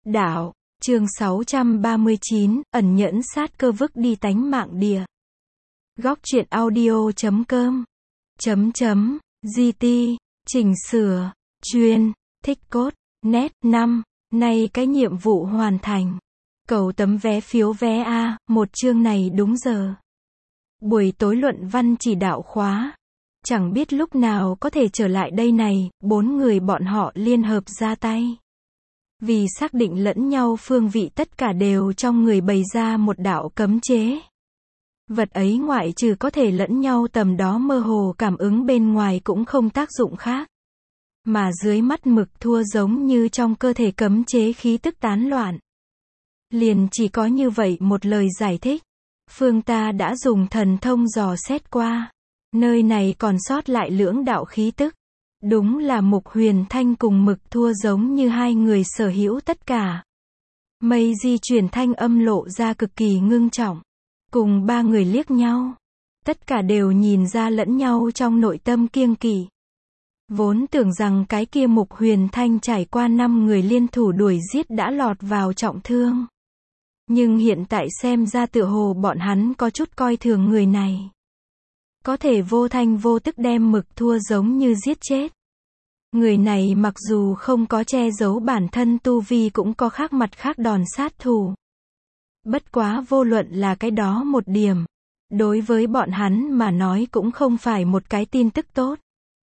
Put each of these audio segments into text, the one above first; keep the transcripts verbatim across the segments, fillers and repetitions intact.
Đạo, chương sáu trăm ba mươi chín, ẩn nhẫn sát cơ vứt đi tánh mạng địa. Góc truyện audio chấm com chấm chấm gt chỉnh sửa chuyên thích cốt net năm. Nay cái nhiệm vụ hoàn thành. Cầu tấm vé phiếu vé A, một chương này đúng giờ. Buổi tối luận văn chỉ đạo khóa. Chẳng biết lúc nào có thể trở lại đây này, bốn người bọn họ liên hợp ra tay. Vì xác định lẫn nhau phương vị tất cả đều trong người bày ra một đạo cấm chế. Vật ấy ngoại trừ có thể lẫn nhau tầm đó mơ hồ cảm ứng bên ngoài cũng không tác dụng khác. Mà dưới mắt Mực Thua giống như trong cơ thể cấm chế khí tức tán loạn. Liền chỉ có như vậy một lời giải thích. Phương ta đã dùng thần thông dò xét qua. Nơi này còn sót lại lưỡng đạo khí tức. Đúng là Mục Huyền Thanh cùng Mực Thua giống như hai người sở hữu tất cả. Mây di chuyển thanh âm lộ ra cực kỳ ngưng trọng. Cùng ba người liếc nhau. Tất cả đều nhìn ra lẫn nhau trong nội tâm kiêng kỵ. Vốn tưởng rằng cái kia Mục Huyền Thanh trải qua năm người liên thủ đuổi giết đã lọt vào trọng thương. Nhưng hiện tại xem ra tựa hồ bọn hắn có chút coi thường người này. Có thể vô thanh vô tức đem Mực Thua giống như giết chết. Người này mặc dù không có che giấu bản thân tu vi cũng có khác mặt khác đòn sát thủ. Bất quá vô luận là cái đó một điểm. Đối với bọn hắn mà nói cũng không phải một cái tin tức tốt.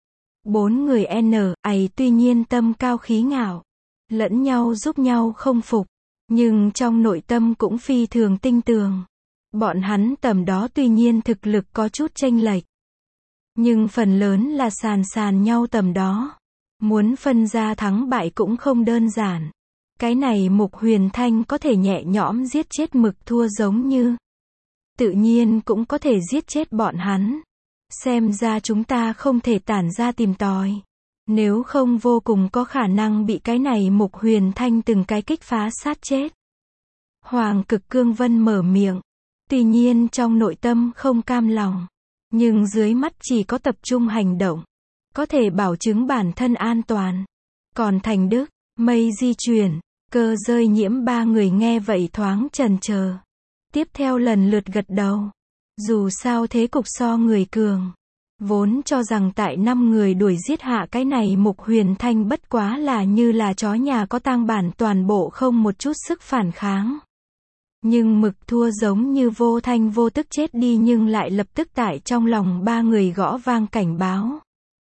Bốn người N, ấy tuy nhiên tâm cao khí ngạo. Lẫn nhau giúp nhau không phục. Nhưng trong nội tâm cũng phi thường tinh tường. Bọn hắn tầm đó tuy nhiên thực lực có chút chênh lệch. Nhưng phần lớn là sàn sàn nhau tầm đó. Muốn phân ra thắng bại cũng không đơn giản. Cái này Mục Huyền Thanh có thể nhẹ nhõm giết chết Mực Thua giống như. Tự nhiên cũng có thể giết chết bọn hắn. Xem ra chúng ta không thể tản ra tìm tòi. Nếu không vô cùng có khả năng bị cái này Mục Huyền Thanh từng cái kích phá sát chết. Hoàng Cực Cương Vân mở miệng. Tuy nhiên trong nội tâm không cam lòng. Nhưng dưới mắt chỉ có tập trung hành động. Có thể bảo chứng bản thân an toàn. Còn Thành Đức, Mây di chuyển, Cơ rơi nhiễm ba người nghe vậy thoáng chần chờ. Tiếp theo lần lượt gật đầu. Dù sao thế cục so người cường. Vốn cho rằng tại năm người đuổi giết hạ cái này Mục Huyền Thanh bất quá là như là chó nhà có tang bản toàn bộ không một chút sức phản kháng. Nhưng Mực Thua giống như vô thanh vô tức chết đi nhưng lại lập tức tại trong lòng ba người gõ vang cảnh báo.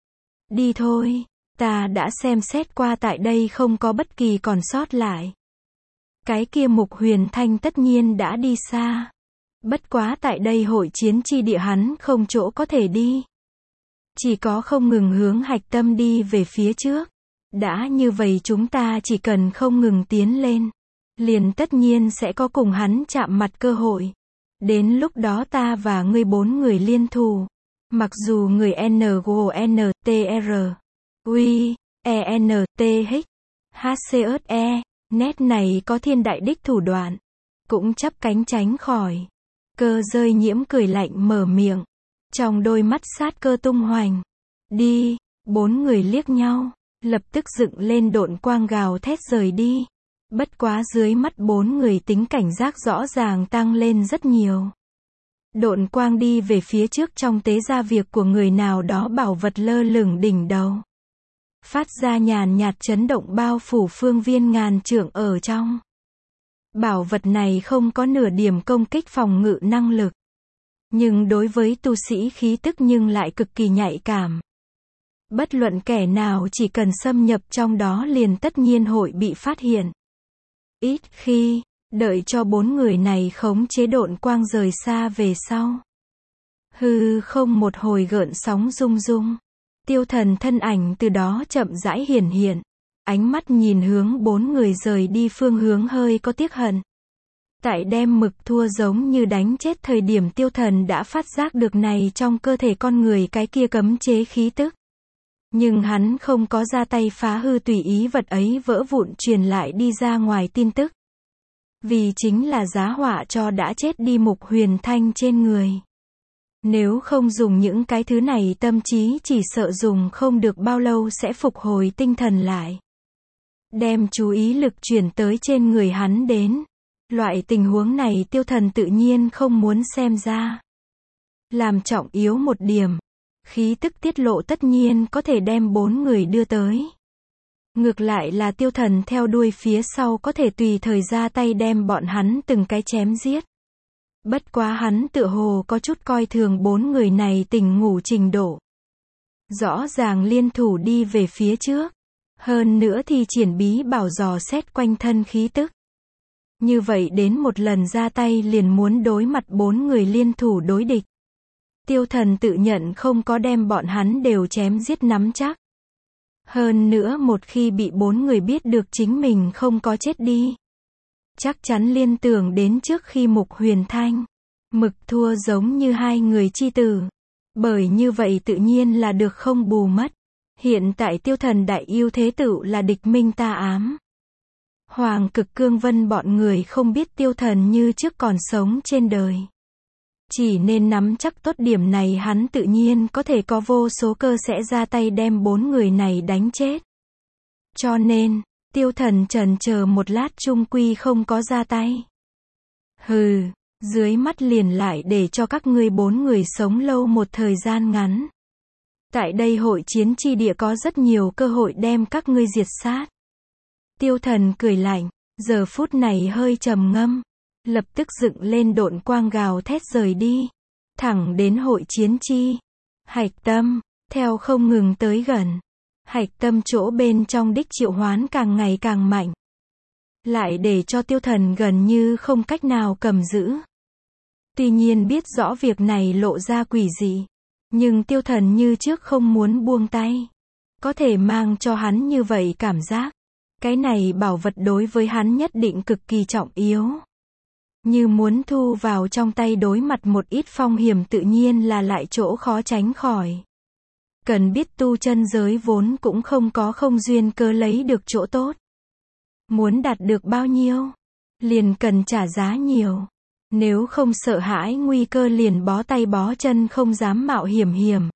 Đi thôi, ta đã xem xét qua tại đây không có bất kỳ còn sót lại. Cái kia Mục Huyền Thanh tất nhiên đã đi xa. Bất quá tại đây hội chiến chi địa hắn không chỗ có thể đi. Chỉ có không ngừng hướng hạch tâm đi về phía trước. Đã như vậy chúng ta chỉ cần không ngừng tiến lên. Liền tất nhiên sẽ có cùng hắn chạm mặt cơ hội. Đến lúc đó ta và ngươi bốn người liên thủ. Mặc dù người N G O N T R Ui E N T H H C S E nét này có thiên đại đích thủ đoạn. Cũng chắp cánh tránh khỏi. Cơ rơi nhiễm cười lạnh mở miệng. Trong đôi mắt sát cơ tung hoành. Đi, bốn người liếc nhau. Lập tức dựng lên độn quang gào thét rời đi. Bất quá dưới mắt bốn người tính cảnh giác rõ ràng tăng lên rất nhiều. Độn quang đi về phía trước trong tế gia việc của người nào đó bảo vật lơ lửng đỉnh đầu. Phát ra nhàn nhạt chấn động bao phủ phương viên ngàn trượng ở trong. Bảo vật này không có nửa điểm công kích phòng ngự năng lực. Nhưng đối với tu sĩ khí tức nhưng lại cực kỳ nhạy cảm. Bất luận kẻ nào chỉ cần xâm nhập trong đó liền tất nhiên hội bị phát hiện. Ít khi, đợi cho bốn người này khống chế độn quang rời xa về sau. Hư không một hồi gợn sóng rung rung. Tiêu Thần thân ảnh từ đó chậm rãi hiển hiện. Ánh mắt nhìn hướng bốn người rời đi phương hướng hơi có tiếc hận. Tại đem Mực Thua giống như đánh chết thời điểm Tiêu Thần đã phát giác được này trong cơ thể con người cái kia cấm chế khí tức. Nhưng hắn không có ra tay phá hư tùy ý vật ấy vỡ vụn truyền lại đi ra ngoài tin tức. Vì chính là giá họa cho đã chết đi Mục Huyền Thanh trên người. Nếu không dùng những cái thứ này tâm trí chỉ sợ dùng không được bao lâu sẽ phục hồi tinh thần lại. đem chú ý lực chuyển tới trên người hắn đến. Loại tình huống này Tiêu Thần tự nhiên không muốn xem ra. Làm trọng yếu một điểm, khí tức tiết lộ tất nhiên có thể đem bốn người đưa tới. Ngược lại là Tiêu Thần theo đuôi phía sau có thể tùy thời ra tay đem bọn hắn từng cái chém giết. Bất quá hắn tựa hồ có chút coi thường bốn người này tỉnh ngủ trình độ. Rõ ràng liên thủ đi về phía trước. Hơn nữa thì triển bí bảo dò xét quanh thân khí tức. Như vậy đến một lần ra tay liền muốn đối mặt bốn người liên thủ đối địch. Tiêu Thần tự nhận không có đem bọn hắn đều chém giết nắm chắc. Hơn nữa một khi bị bốn người biết được chính mình không có chết đi. Chắc chắn liên tưởng đến trước khi Mục Huyền Thanh, Mực thua giống như hai người chi tử. Bởi như vậy tự nhiên là được không bù mất. Hiện tại Tiêu Thần đại yêu thế tử là địch minh ta ám. Hoàng Cực Cương Vân bọn người không biết Tiêu Thần như trước còn sống trên đời. Chỉ nên nắm chắc tốt điểm này hắn tự nhiên có thể có vô số cơ sẽ ra tay đem bốn người này đánh chết. Cho nên, Tiêu Thần chần chờ một lát chung quy không có ra tay. Hừ, dưới mắt liền lại để cho các ngươi bốn người sống lâu một thời gian ngắn. Tại đây hội chiến chi địa có rất nhiều cơ hội đem các ngươi diệt sát. Tiêu Thần cười lạnh, giờ phút này hơi trầm ngâm, lập tức dựng lên độn quang gào thét rời đi, thẳng đến hội chiến chi. Hạch tâm, theo không ngừng tới gần. Hạch tâm chỗ bên trong đích triệu hoán càng ngày càng mạnh. Lại để cho Tiêu Thần gần như không cách nào cầm giữ. Tuy nhiên biết rõ việc này lộ ra quỷ dị. Nhưng Tiêu Thần như trước không muốn buông tay. Có thể mang cho hắn như vậy cảm giác. Cái này bảo vật đối với hắn nhất định cực kỳ trọng yếu. Như muốn thu vào trong tay đối mặt một ít phong hiểm tự nhiên là lại chỗ khó tránh khỏi. Cần biết tu chân giới vốn cũng không có không duyên cơ lấy được chỗ tốt. Muốn đạt được bao nhiêu, liền cần trả giá nhiều. Nếu không sợ hãi nguy cơ liền bó tay bó chân không dám mạo hiểm hiểm.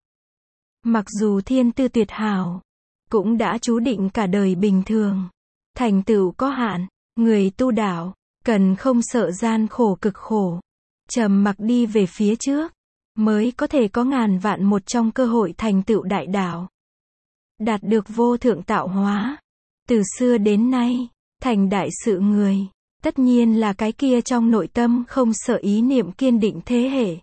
Mặc dù thiên tư tuyệt hảo, cũng đã chú định cả đời bình thường. Thành tựu có hạn, người tu đạo, cần không sợ gian khổ cực khổ. Trầm mặc đi về phía trước, mới có thể có ngàn vạn một trong cơ hội thành tựu đại đạo. Đạt được vô thượng tạo hóa. Từ xưa đến nay, thành đại sự người, tất nhiên là cái kia trong nội tâm không sợ ý niệm kiên định thế hệ.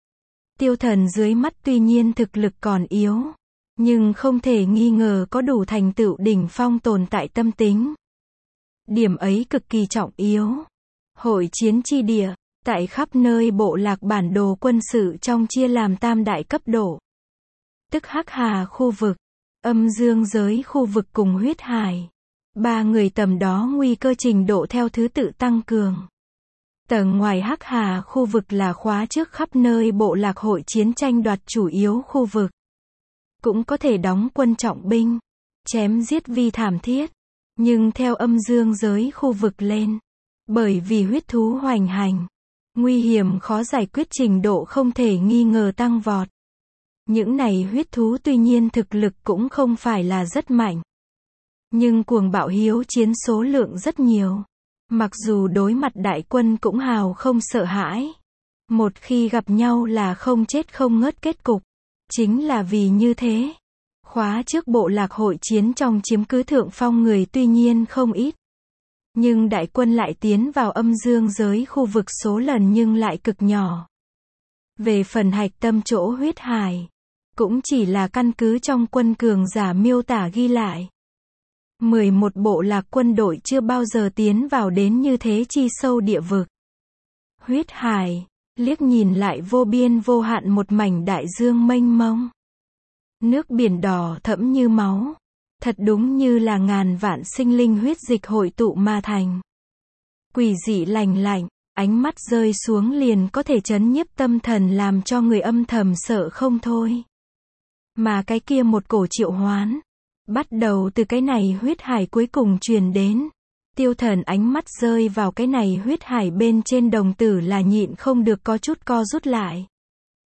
Tiêu Thần dưới mắt tuy nhiên thực lực còn yếu, nhưng không thể nghi ngờ có đủ thành tựu đỉnh phong tồn tại tâm tính. Điểm ấy cực kỳ trọng yếu. Hội chiến chi địa, tại khắp nơi bộ lạc bản đồ quân sự trong chia làm tam đại cấp độ. Tức Hắc Hà khu vực, Âm Dương giới khu vực cùng Huyết Hải. Ba người tầm đó nguy cơ trình độ theo thứ tự tăng cường. Tầng ngoài Hắc Hà khu vực là khóa trước khắp nơi bộ lạc hội chiến tranh đoạt chủ yếu khu vực. Cũng có thể đóng quân trọng binh, chém giết vi thảm thiết. Nhưng theo Âm Dương giới khu vực lên, bởi vì huyết thú hoành hành, nguy hiểm khó giải quyết trình độ không thể nghi ngờ tăng vọt. Những này huyết thú tuy nhiên thực lực cũng không phải là rất mạnh. Nhưng cuồng bạo hiếu chiến số lượng rất nhiều. Mặc dù đối mặt đại quân cũng hào không sợ hãi. Một khi gặp nhau là không chết không ngớt kết cục. Chính là vì như thế. Khóa trước bộ lạc hội chiến trong chiếm cứ thượng phong người tuy nhiên không ít. Nhưng đại quân lại tiến vào Âm Dương giới khu vực số lần nhưng lại cực nhỏ. Về phần hạch tâm chỗ Huyết Hải, cũng chỉ là căn cứ trong quân cường giả miêu tả ghi lại. mười một bộ lạc quân đội chưa bao giờ tiến vào đến như thế chi sâu địa vực. Huyết Hải, liếc nhìn lại vô biên vô hạn một mảnh đại dương mênh mông. Nước biển đỏ thẫm như máu. Thật đúng như là ngàn vạn sinh linh huyết dịch hội tụ mà thành. Quỷ dị lành lạnh, ánh mắt rơi xuống liền có thể chấn nhiếp tâm thần làm cho người âm thầm sợ không thôi. Mà cái kia một cổ triệu hoán, bắt đầu từ cái này huyết hải cuối cùng truyền đến. Tiêu Thần ánh mắt rơi vào cái này huyết hải bên trên đồng tử là nhịn không được có chút co rút lại.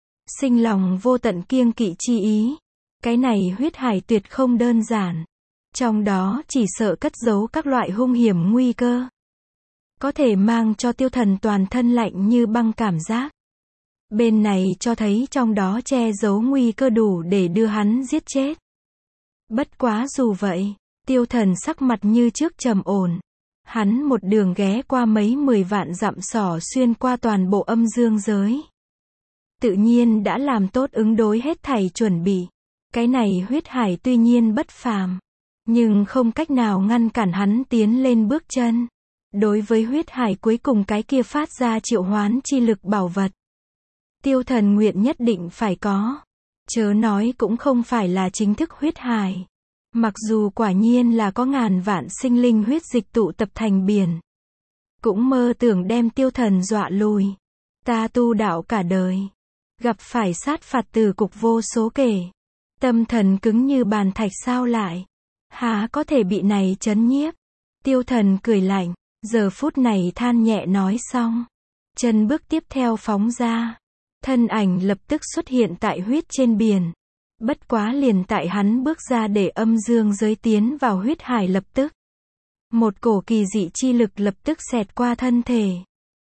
Sinh lòng vô tận kiêng kỵ chi ý. Cái này huyết hải tuyệt không đơn giản. Trong đó chỉ sợ cất giấu các loại hung hiểm nguy cơ. Có thể mang cho tiêu thần toàn thân lạnh như băng cảm giác. Bên này cho thấy trong đó che giấu nguy cơ đủ để đưa hắn giết chết. Bất quá dù vậy, tiêu thần sắc mặt như trước trầm ổn. Hắn một đường ghé qua mấy mười vạn dặm xỏ xuyên qua toàn bộ âm dương giới. Tự nhiên đã làm tốt ứng đối hết thảy chuẩn bị. Cái này huyết hải tuy nhiên bất phàm, nhưng không cách nào ngăn cản hắn tiến lên bước chân. Đối với huyết hải cuối cùng cái kia phát ra triệu hoán chi lực bảo vật, tiêu thần nguyện nhất định phải có. Chớ nói cũng không phải là chính thức huyết hải. Mặc dù quả nhiên là có ngàn vạn sinh linh huyết dịch tụ tập thành biển. Cũng mơ tưởng đem tiêu thần dọa lùi. Ta tu đạo cả đời, gặp phải sát phạt từ cục vô số kể. Tâm thần cứng như bàn thạch sao lại há có thể bị này chấn nhiếp. Tiêu thần cười lạnh, giờ phút này than nhẹ nói xong. Chân bước tiếp theo phóng ra. Thân ảnh lập tức xuất hiện tại huyết trên biển. Bất quá liền tại hắn bước ra để âm dương giới tiến vào huyết hải lập tức. Một cổ kỳ dị chi lực lập tức xẹt qua thân thể.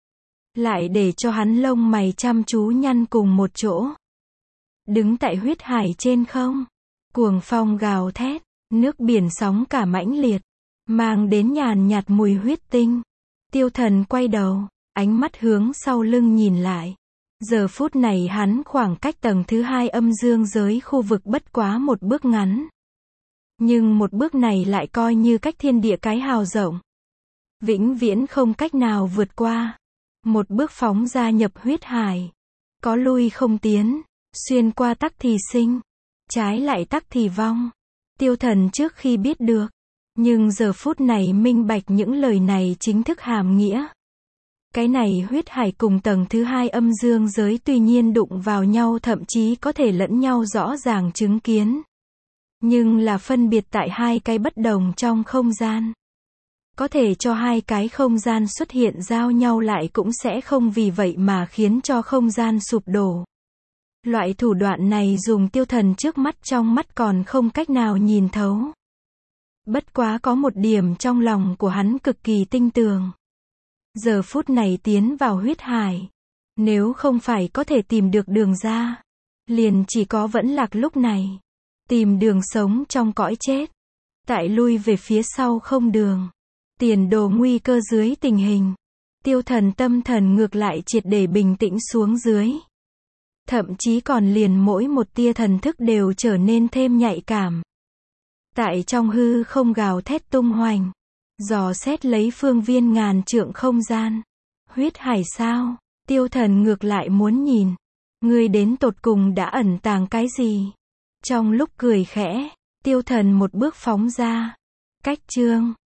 Lại để cho hắn lông mày chăm chú nhăn cùng một chỗ. Đứng tại huyết hải trên không. Cuồng phong gào thét. Nước biển sóng cả mãnh liệt. Mang đến nhàn nhạt mùi huyết tinh. Tiêu thần quay đầu. Ánh mắt hướng sau lưng nhìn lại. Giờ phút này hắn khoảng cách tầng thứ hai âm dương giới khu vực bất quá một bước ngắn. Nhưng một bước này lại coi như cách thiên địa cái hào rộng. Vĩnh viễn không cách nào vượt qua. Một bước phóng ra nhập huyết hải. Có lui không tiến. Xuyên qua tắc thì sinh. Trái lại tắc thì vong. Tiêu thần trước khi biết được. Nhưng giờ phút này minh bạch những lời này chính thức hàm nghĩa. Cái này huyết hải cùng tầng thứ hai âm dương giới tuy nhiên đụng vào nhau thậm chí có thể lẫn nhau rõ ràng chứng kiến. Nhưng là phân biệt tại hai cái bất đồng trong không gian. Có thể cho hai cái không gian xuất hiện giao nhau lại cũng sẽ không vì vậy mà khiến cho không gian sụp đổ. Loại thủ đoạn này dùng tiêu thần trước mắt trong mắt còn không cách nào nhìn thấu. Bất quá có một điểm trong lòng của hắn cực kỳ tinh tường. Giờ phút này tiến vào huyết hải. Nếu không phải có thể tìm được đường ra. Liền chỉ có vẫn lạc lúc này. Tìm đường sống trong cõi chết. Tại lui về phía sau không đường. Tiền đồ nguy cơ dưới tình hình. Tiêu thần tâm thần ngược lại triệt để bình tĩnh xuống dưới. Thậm chí còn liền mỗi một tia thần thức đều trở nên thêm nhạy cảm. Tại trong hư không gào thét tung hoành. Dò xét lấy phương viên ngàn trượng không gian. Huyết hải sao? Tiêu thần ngược lại muốn nhìn. Ngươi đến tột cùng đã ẩn tàng cái gì? Trong lúc cười khẽ, tiêu thần một bước phóng ra. Cách chương